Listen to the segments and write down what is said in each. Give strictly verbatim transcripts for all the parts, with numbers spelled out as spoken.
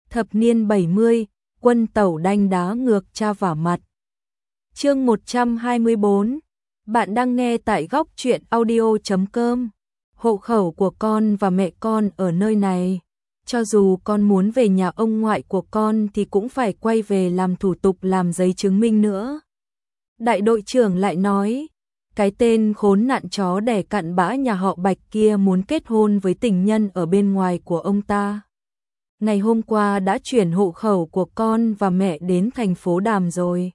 Thập niên bảy mươi, quân tẩu đanh đá ngược cha vả mặt. Chương một trăm hai mươi bốn. Bạn đang nghe tại góc truyện audio chấm com. Hộ khẩu của con và mẹ con ở nơi này. Cho dù con muốn về nhà ông ngoại của con thì cũng phải quay về làm thủ tục làm giấy chứng minh nữa. Đại đội trưởng lại nói, cái tên khốn nạn chó đẻ cặn bã nhà họ Bạch kia muốn kết hôn với tình nhân ở bên ngoài của ông ta. Ngày hôm qua đã chuyển hộ khẩu của con và mẹ đến thành phố Đàm rồi.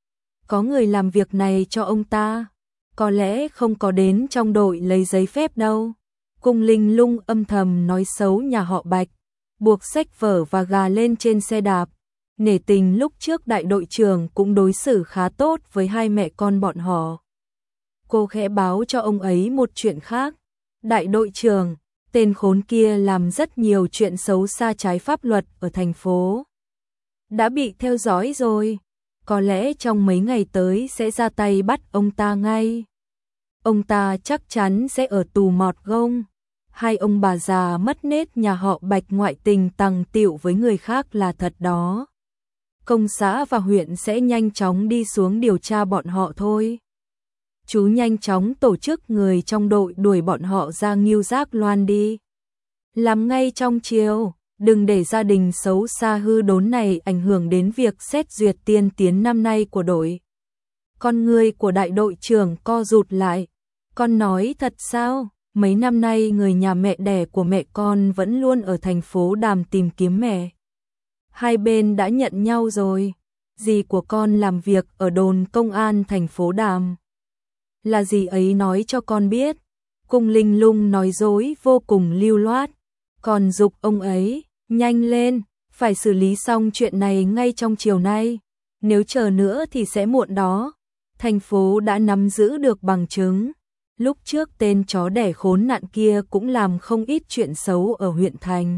Có người làm việc này cho ông ta, có lẽ không có đến trong đội lấy giấy phép đâu. Cung Linh Lung âm thầm nói xấu nhà họ Bạch, buộc xách vở và gà lên trên xe đạp. Nể tình lúc trước đại đội trưởng cũng đối xử khá tốt với hai mẹ con bọn họ. Cô khẽ báo cho ông ấy một chuyện khác. Đại đội trưởng, tên khốn kia làm rất nhiều chuyện xấu xa trái pháp luật ở thành phố. Đã bị theo dõi rồi, có lẽ trong mấy ngày tới sẽ ra tay bắt ông ta ngay. Ông ta chắc chắn sẽ ở tù mọt gông. Hai ông bà già mất nết nhà họ Bạch ngoại tình tằng tiệu với người khác là thật đó. Công xã và huyện sẽ nhanh chóng đi xuống điều tra bọn họ thôi. Chú nhanh chóng tổ chức người trong đội đuổi bọn họ ra Ngưu Giác Loan đi. Làm ngay trong chiều, đừng để gia đình xấu xa hư đốn này ảnh hưởng đến việc xét duyệt tiên tiến năm nay của đội. Con người của đại đội trưởng co rụt lại. Con nói thật sao? Mấy năm nay người nhà mẹ đẻ của mẹ con vẫn luôn ở thành phố Đàm tìm kiếm mẹ. Hai bên đã nhận nhau rồi. Dì của con làm việc ở đồn công an thành phố Đàm. Là dì ấy nói cho con biết. Cung Linh Lung nói dối vô cùng lưu loát. Còn giục ông ấy, nhanh lên, phải xử lý xong chuyện này ngay trong chiều nay. Nếu chờ nữa thì sẽ muộn đó. Thành phố đã nắm giữ được bằng chứng. Lúc trước tên chó đẻ khốn nạn kia cũng làm không ít chuyện xấu ở huyện thành.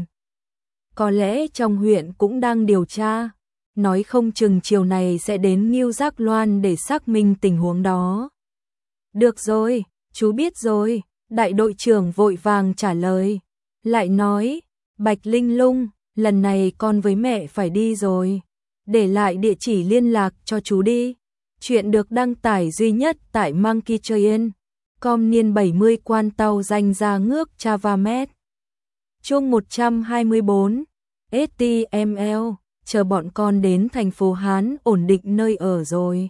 Có lẽ trong huyện cũng đang điều tra. Nói không chừng chiều này sẽ đến Ngưu Giác Loan để xác minh tình huống đó. Được rồi, chú biết rồi, đại đội trưởng vội vàng trả lời. Lại nói, Bạch Linh Lung, lần này con với mẹ phải đi rồi. Để lại địa chỉ liên lạc cho chú đi. Chuyện được đăng tải duy nhất tại Monkey Train. Com niên bảy mươi quan tàu danh ra ngước Chavamet. Chương một trăm hai mươi bốn. ét tê em lờ, chờ bọn con đến thành phố Hán ổn định nơi ở rồi.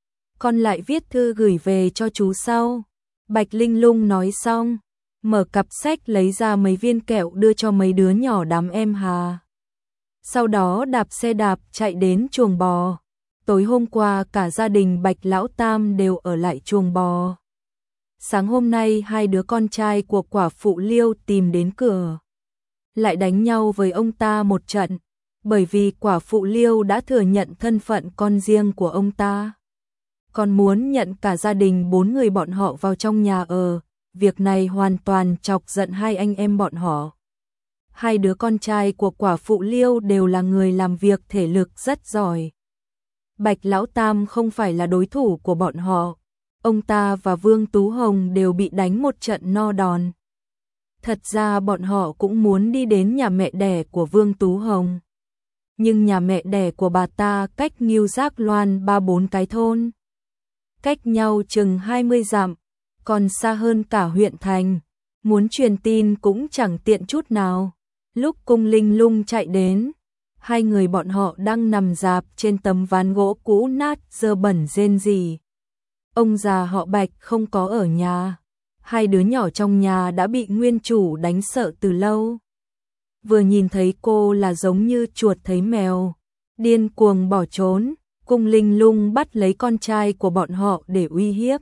Con lại viết thư gửi về cho chú sau. Bạch Linh Lung nói xong, mở cặp sách lấy ra mấy viên kẹo đưa cho mấy đứa nhỏ đám em Hà. Sau đó đạp xe đạp chạy đến chuồng bò. Tối hôm qua cả gia đình Bạch Lão Tam đều ở lại chuồng bò. Sáng hôm nay hai đứa con trai của quả phụ Liêu tìm đến cửa. Lại đánh nhau với ông ta một trận, bởi vì quả phụ Liêu đã thừa nhận thân phận con riêng của ông ta. Còn muốn nhận cả gia đình bốn người bọn họ vào trong nhà ở, việc này hoàn toàn chọc giận hai anh em bọn họ. Hai đứa con trai của quả phụ Liêu đều là người làm việc thể lực rất giỏi. Bạch Lão Tam không phải là đối thủ của bọn họ. Ông ta và Vương Tú Hồng đều bị đánh một trận no đòn. Thật ra bọn họ cũng muốn đi đến nhà mẹ đẻ của Vương Tú Hồng. Nhưng nhà mẹ đẻ của bà ta cách Ngưu Giác Loan ba bốn cái thôn. Cách nhau chừng hai mươi dặm, còn xa hơn cả huyện thành. Muốn truyền tin cũng chẳng tiện chút nào. Lúc Cung Linh Lung chạy đến, hai người bọn họ đang nằm rạp trên tấm ván gỗ cũ nát dơ bẩn rên rỉ. Ông già họ Bạch không có ở nhà. Hai đứa nhỏ trong nhà đã bị nguyên chủ đánh sợ từ lâu. Vừa nhìn thấy cô là giống như chuột thấy mèo, điên cuồng bỏ trốn. Cung Linh Lung bắt lấy con trai của bọn họ để uy hiếp.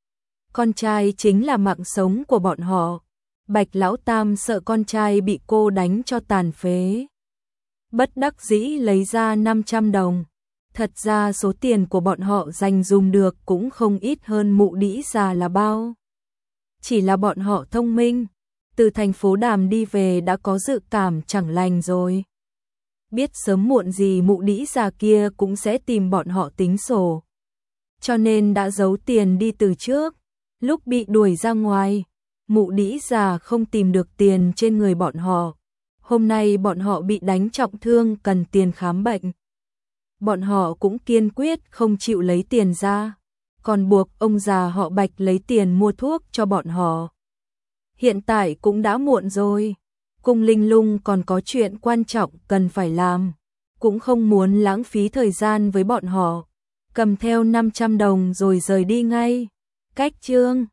Con trai chính là mạng sống của bọn họ. Bạch Lão Tam sợ con trai bị cô đánh cho tàn phế. Bất đắc dĩ lấy ra năm trăm đồng. Thật ra số tiền của bọn họ dành dùng được cũng không ít hơn mụ đĩ già là bao. Chỉ là bọn họ thông minh, từ thành phố Đàm đi về đã có dự cảm chẳng lành rồi. Biết sớm muộn gì mụ đĩ già kia cũng sẽ tìm bọn họ tính sổ. Cho nên đã giấu tiền đi từ trước. Lúc bị đuổi ra ngoài, mụ đĩ già không tìm được tiền trên người bọn họ. Hôm nay bọn họ bị đánh trọng thương cần tiền khám bệnh. Bọn họ cũng kiên quyết không chịu lấy tiền ra, còn buộc ông già họ Bạch lấy tiền mua thuốc cho bọn họ. Hiện tại cũng đã muộn rồi, Cung Linh Lung còn có chuyện quan trọng cần phải làm, cũng không muốn lãng phí thời gian với bọn họ, cầm theo năm trăm đồng rồi rời đi ngay. Cách chương